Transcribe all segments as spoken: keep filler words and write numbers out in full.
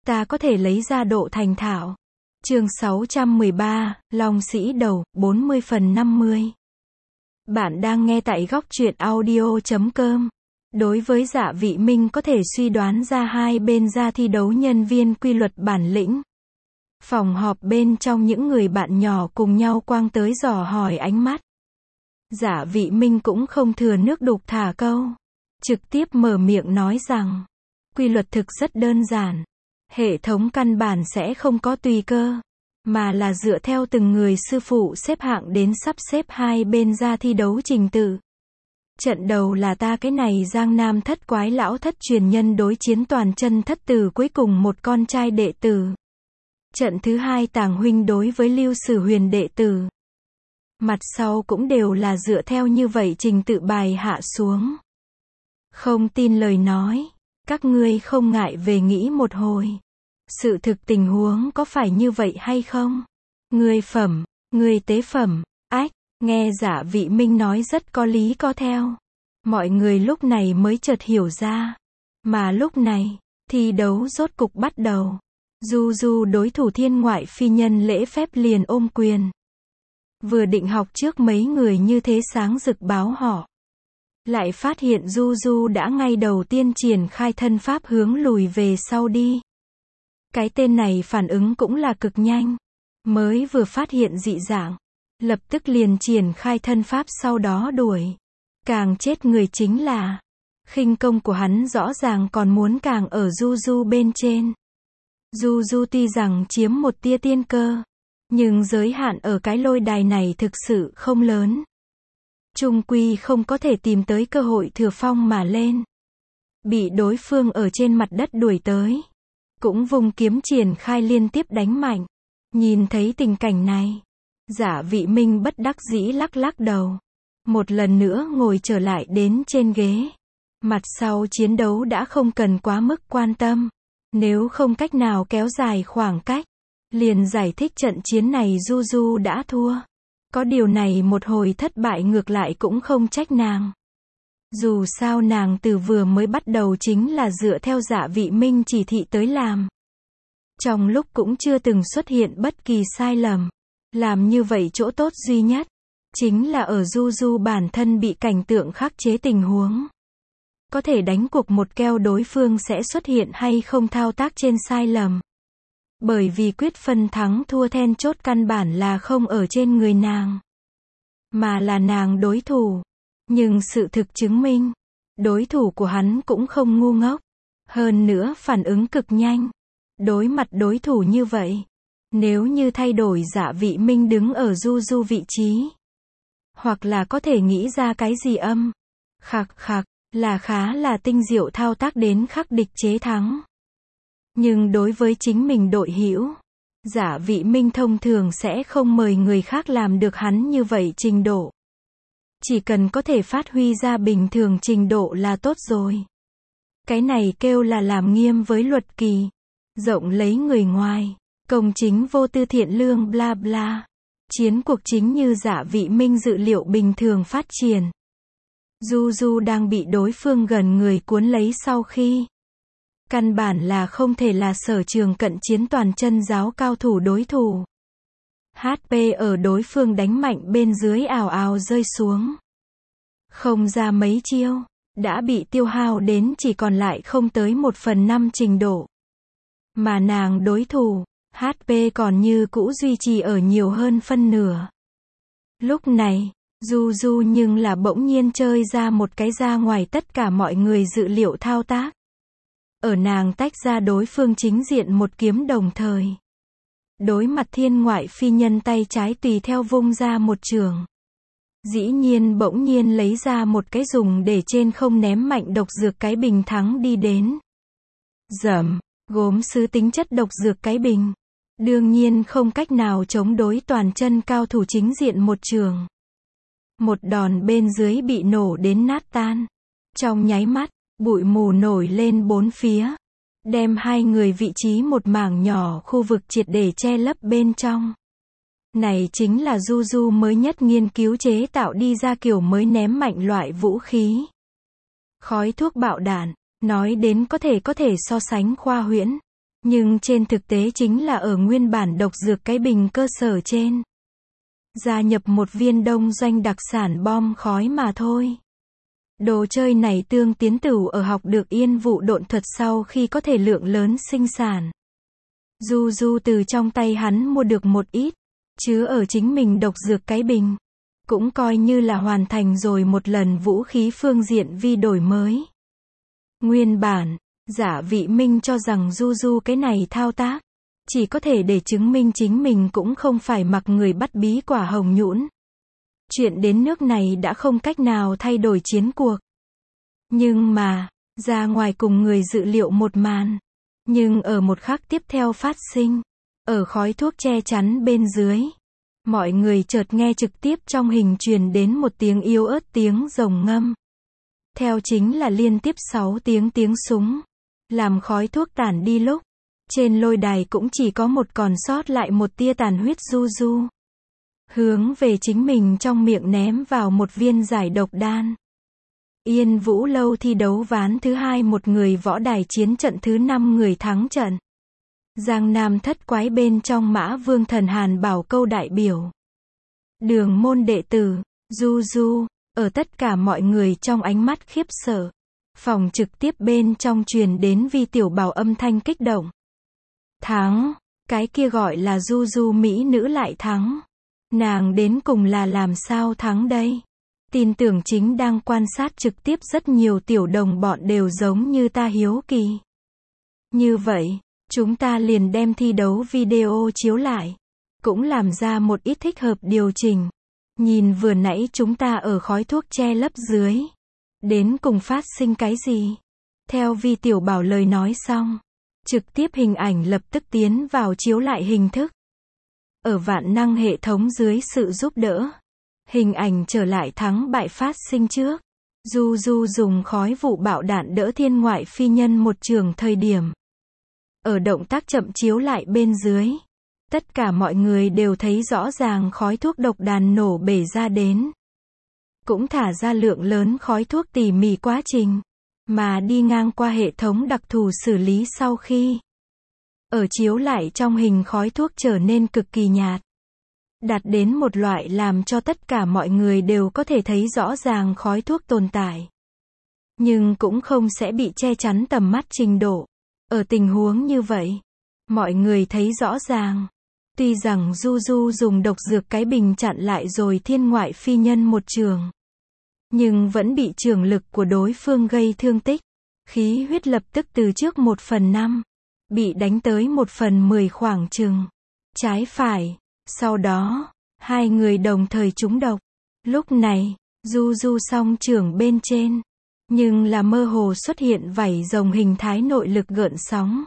ta có thể lấy ra độ thành thạo. Chương sáu trăm mười ba, Long Sĩ Đầu, bốn mươi phần năm mươi. Bạn đang nghe tại góc truyện audio chấm com. Đối với Dạ Vị Minh có thể suy đoán ra hai bên ra thi đấu nhân viên quy luật bản lĩnh. Phòng họp bên trong những người bạn nhỏ cùng nhau quang tới dò hỏi ánh mắt. Dạ Vị Minh cũng không thừa nước đục thả câu. Trực tiếp mở miệng nói rằng, quy luật thực rất đơn giản. Hệ thống căn bản sẽ không có tùy cơ, mà là dựa theo từng người sư phụ xếp hạng đến sắp xếp hai bên ra thi đấu trình tự. Trận đầu là ta cái này Giang Nam thất quái lão thất truyền nhân đối chiến toàn chân thất tử cuối cùng một con trai đệ tử. Trận thứ hai Tàng huynh đối với Lưu Sử Huyền đệ tử. Mặt sau cũng đều là dựa theo như vậy trình tự bài hạ xuống. Không tin lời nói, các ngươi không ngại về nghĩ một hồi. Sự thực tình huống có phải như vậy hay không? Ngươi phẩm, ngươi tế phẩm, ách, nghe Dạ Vị Minh nói rất có lý có theo. Mọi người lúc này mới chợt hiểu ra. Mà lúc này, thi đấu rốt cục bắt đầu. Du Du đối thủ thiên ngoại phi nhân lễ phép liền ôm quyền. Vừa định học trước mấy người như thế sáng rực báo họ. Lại phát hiện Du Du đã ngay đầu tiên triển khai thân pháp hướng lùi về sau đi. Cái tên này phản ứng cũng là cực nhanh. Mới vừa phát hiện dị dạng, lập tức liền triển khai thân pháp sau đó đuổi. Càng chết người chính là, khinh công của hắn rõ ràng còn muốn càng ở Du Du bên trên. Du Du tuy rằng chiếm một tia tiên cơ, nhưng giới hạn ở cái lôi đài này thực sự không lớn. Chung quy không có thể tìm tới cơ hội thừa phong mà lên. Bị đối phương ở trên mặt đất đuổi tới. Cũng vùng kiếm triển khai liên tiếp đánh mạnh. Nhìn thấy tình cảnh này, Dạ Vị Minh bất đắc dĩ lắc lắc đầu. Một lần nữa ngồi trở lại đến trên ghế. Mặt sau chiến đấu đã không cần quá mức quan tâm. Nếu không cách nào kéo dài khoảng cách, liền giải thích trận chiến này Du Du đã thua. Có điều này một hồi thất bại ngược lại cũng không trách nàng. Dù sao nàng từ vừa mới bắt đầu chính là dựa theo Dạ Vị Minh chỉ thị tới làm. Trong lúc cũng chưa từng xuất hiện bất kỳ sai lầm. Làm như vậy chỗ tốt duy nhất, chính là ở Du Du bản thân bị cảnh tượng khắc chế tình huống. Có thể đánh cuộc một keo đối phương sẽ xuất hiện hay không thao tác trên sai lầm. Bởi vì quyết phân thắng thua then chốt căn bản là không ở trên người nàng, mà là nàng đối thủ. Nhưng sự thực chứng minh, đối thủ của hắn cũng không ngu ngốc. Hơn nữa phản ứng cực nhanh. Đối mặt đối thủ như vậy, nếu như thay đổi Dạ Vị Minh đứng ở Du Du vị trí, hoặc là có thể nghĩ ra cái gì âm, khạc khạc, là khá là tinh diệu thao tác đến khắc địch chế thắng. Nhưng đối với chính mình đội hữu, Dạ Vị Minh thông thường sẽ không mời người khác làm được hắn như vậy trình độ. Chỉ cần có thể phát huy ra bình thường trình độ là tốt rồi. Cái này kêu là làm nghiêm với luật kỳ, rộng lấy người ngoài, công chính vô tư thiện lương bla bla. Chiến cuộc chính như Dạ Vị Minh dự liệu bình thường phát triển. Du Du đang bị đối phương gần người cuốn lấy sau khi. Căn bản là không thể là sở trường cận chiến toàn chân giáo cao thủ đối thủ. hát pê ở đối phương đánh mạnh bên dưới ào ào rơi xuống. Không ra mấy chiêu, đã bị tiêu hao đến chỉ còn lại không tới một phần năm trình độ. Mà nàng đối thủ, hát pê còn như cũ duy trì ở nhiều hơn phân nửa. Lúc này, Du Du nhưng là bỗng nhiên chơi ra một cái ra ngoài tất cả mọi người dự liệu thao tác. Ở nàng tách ra đối phương chính diện một kiếm đồng thời. Đối mặt thiên ngoại phi nhân tay trái tùy theo vung ra một trường. Dĩ nhiên bỗng nhiên lấy ra một cái dùng để trên không ném mạnh độc dược cái bình thắng đi đến. Dầm, gốm sứ tính chất độc dược cái bình. Đương nhiên không cách nào chống đối toàn chân cao thủ chính diện một trường. Một đòn bên dưới bị nổ đến nát tan. Trong nháy mắt, bụi mù nổi lên bốn phía. Đem hai người vị trí một mảng nhỏ khu vực triệt để che lấp bên trong. Này chính là Du Du mới nhất nghiên cứu chế tạo đi ra kiểu mới ném mạnh loại vũ khí. Khói thuốc bạo đạn, nói đến có thể có thể so sánh khoa huyễn. Nhưng trên thực tế chính là ở nguyên bản độc dược cái bình cơ sở trên. Gia nhập một viên đông doanh đặc sản bom khói mà thôi. Đồ chơi này Tương Tiến Tửu ở học được yên vụ độn thuật sau khi có thể lượng lớn sinh sản. Du Du từ trong tay hắn mua được một ít, chứa ở chính mình độc dược cái bình. Cũng coi như là hoàn thành rồi một lần vũ khí phương diện vi đổi mới. Nguyên bản, Giả Vị Minh cho rằng Du Du cái này thao tác, chỉ có thể để chứng minh chính mình cũng không phải mặc người bắt bí quả hồng nhũn. Chuyện đến nước này đã không cách nào thay đổi chiến cuộc. Nhưng mà, ra ngoài cùng người dự liệu một màn. Nhưng ở một khắc tiếp theo phát sinh, ở khói thuốc che chắn bên dưới, mọi người chợt nghe trực tiếp trong hình truyền đến một tiếng yếu ớt tiếng rồng ngâm. Theo chính là liên tiếp sáu tiếng tiếng súng. Làm khói thuốc tản đi lúc, trên lôi đài cũng chỉ có một còn sót lại một tia tàn huyết Du Du. Hướng về chính mình trong miệng ném vào một viên giải độc đan. Yên Vũ Lâu thi đấu ván thứ hai một người võ đài chiến trận thứ năm người thắng trận. Giang Nam thất quái bên trong Mã Vương Thần Hàn Bảo Câu đại biểu. Đường môn đệ tử, Du Du, ở tất cả mọi người trong ánh mắt khiếp sợ. Phòng trực tiếp bên trong truyền đến Vi Tiểu Bảo âm thanh kích động. Thắng, cái kia gọi là Du Du mỹ nữ lại thắng. Nàng đến cùng là làm sao thắng đây? Tin tưởng chính đang quan sát trực tiếp rất nhiều tiểu đồng bọn đều giống như ta hiếu kỳ. Như vậy, chúng ta liền đem thi đấu video chiếu lại. Cũng làm ra một ít thích hợp điều chỉnh. Nhìn vừa nãy chúng ta ở khói thuốc che lấp dưới. Đến cùng phát sinh cái gì? Theo Vi Tiểu Bảo lời nói xong, trực tiếp hình ảnh lập tức tiến vào chiếu lại hình thức. Ở vạn năng hệ thống dưới sự giúp đỡ, hình ảnh trở lại thắng bại phát sinh trước. Du Du dùng khói vụ bạo đạn đỡ thiên ngoại phi nhân một trường thời điểm. Ở động tác chậm chiếu lại bên dưới, tất cả mọi người đều thấy rõ ràng khói thuốc độc đàn nổ bể ra đến. Cũng thả ra lượng lớn khói thuốc tỉ mỉ quá trình, mà đi ngang qua hệ thống đặc thù xử lý sau khi. Ở chiếu lại trong hình khói thuốc trở nên cực kỳ nhạt. Đạt đến một loại làm cho tất cả mọi người đều có thể thấy rõ ràng khói thuốc tồn tại. Nhưng cũng không sẽ bị che chắn tầm mắt trình độ. Ở tình huống như vậy, mọi người thấy rõ ràng. Tuy rằng Du Du dùng độc dược cái bình chặn lại rồi thiên ngoại phi nhân một trường. Nhưng vẫn bị trường lực của đối phương gây thương tích. Khí huyết lập tức từ trước một phần năm. Bị đánh tới một phần mười khoảng chừng. Trái phải. Sau đó, hai người đồng thời trúng độc. Lúc này, Du Du song trưởng bên trên. Nhưng là mơ hồ xuất hiện vảy rồng hình thái nội lực gợn sóng.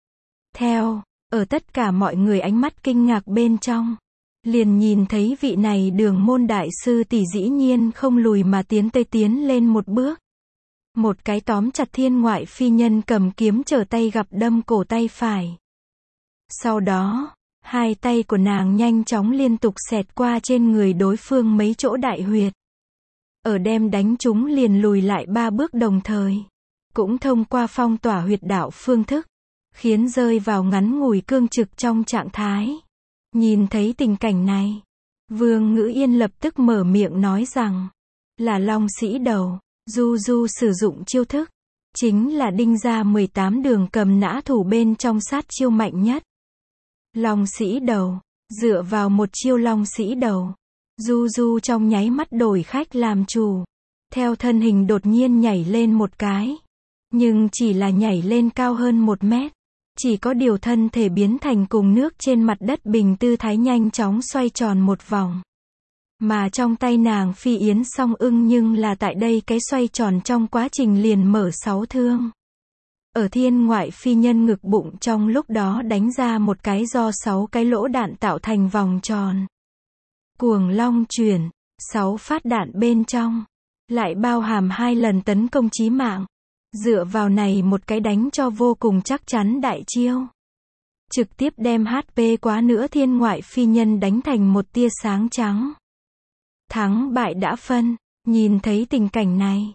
Theo, ở tất cả mọi người ánh mắt kinh ngạc bên trong. Liền nhìn thấy vị này Đường môn đại sư tỷ dĩ nhiên không lùi mà tiến tới tiến lên một bước. Một cái tóm chặt thiên ngoại phi nhân cầm kiếm trở tay gặp đâm cổ tay phải. Sau đó, hai tay của nàng nhanh chóng liên tục xẹt qua trên người đối phương mấy chỗ đại huyệt. Ở đem đánh chúng liền lùi lại ba bước đồng thời. Cũng thông qua phong tỏa huyệt đạo phương thức. Khiến rơi vào ngắn ngủi cương trực trong trạng thái. Nhìn thấy tình cảnh này, Vương Ngữ Yên lập tức mở miệng nói rằng, là Long Sĩ Đầu, Du Du sử dụng chiêu thức, chính là đinh ra mười tám đường cầm nã thủ bên trong sát chiêu mạnh nhất. Long Sĩ Đầu, dựa vào một chiêu Long Sĩ Đầu, Du Du trong nháy mắt đổi khách làm chủ, theo thân hình đột nhiên nhảy lên một cái, nhưng chỉ là nhảy lên cao hơn một mét. Chỉ có điều thân thể biến thành cùng nước trên mặt đất bình tư thái nhanh chóng xoay tròn một vòng. Mà trong tay nàng phi yến song ưng nhưng là tại đây cái xoay tròn trong quá trình liền mở sáu thương. Ở thiên ngoại phi nhân ngực bụng trong lúc đó đánh ra một cái do sáu cái lỗ đạn tạo thành vòng tròn. Cuồng long chuyển, sáu phát đạn bên trong, lại bao hàm hai lần tấn công chí mạng. Dựa vào này một cái đánh cho vô cùng chắc chắn đại chiêu. Trực tiếp đem hát pê quá nữa thiên ngoại phi nhân đánh thành một tia sáng trắng. Thắng bại đã phân, nhìn thấy tình cảnh này.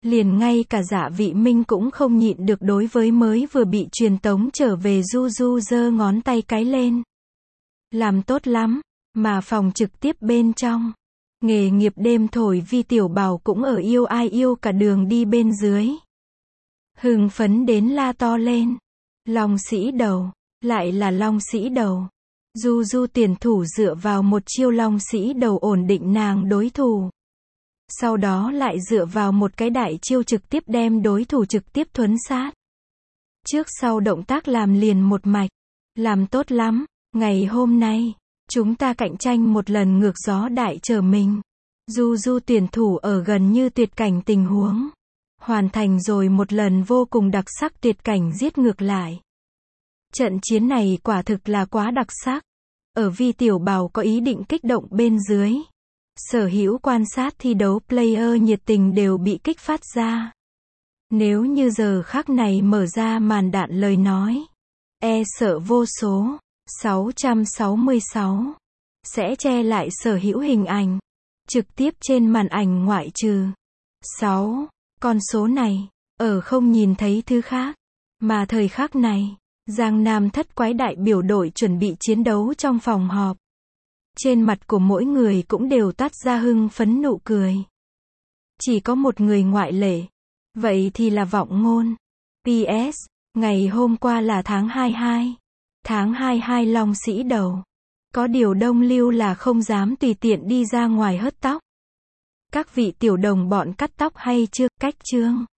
Liền ngay cả Dạ Vị Minh cũng không nhịn được đối với mới vừa bị truyền tống trở về Du Du giơ ngón tay cái lên. Làm tốt lắm, mà phòng trực tiếp bên trong. Nghề nghiệp đêm thổi Vi Tiểu Bảo cũng ở yêu ai yêu cả đường đi bên dưới. Hưng phấn đến la to lên. Long Sĩ Đầu, lại là Long Sĩ Đầu. Du Du tiền thủ dựa vào một chiêu Long Sĩ Đầu ổn định nàng đối thủ. Sau đó lại dựa vào một cái đại chiêu trực tiếp đem đối thủ trực tiếp thuấn sát. Trước sau động tác làm liền một mạch. Làm tốt lắm, ngày hôm nay, chúng ta cạnh tranh một lần ngược gió đại trở mình. Du Du tuyển thủ ở gần như tuyệt cảnh tình huống. Hoàn thành rồi một lần vô cùng đặc sắc tuyệt cảnh giết ngược lại. Trận chiến này quả thực là quá đặc sắc. Ở Vi Tiểu Bảo có ý định kích động bên dưới. Sở hữu quan sát thi đấu player nhiệt tình đều bị kích phát ra. Nếu như giờ khắc này mở ra màn đạn lời nói, e sợ vô số, sáu trăm sáu mươi sáu, sẽ che lại sở hữu hình ảnh. Trực tiếp trên màn ảnh ngoại trừ sáu, con số này, ở không nhìn thấy thứ khác. Mà thời khắc này, Giang Nam thất quái đại biểu đội chuẩn bị chiến đấu trong phòng họp. Trên mặt của mỗi người cũng đều toát ra hưng phấn nụ cười. Chỉ có một người ngoại lệ. Vậy thì là Vọng Ngôn. pê ét, ngày hôm qua là tháng hai mươi hai. Tháng hai mươi hai Long Sĩ Đầu. Có điều Đông Lưu là không dám tùy tiện đi ra ngoài hớt tóc. Các vị tiểu đồng bọn cắt tóc hay chưa? Cách chương.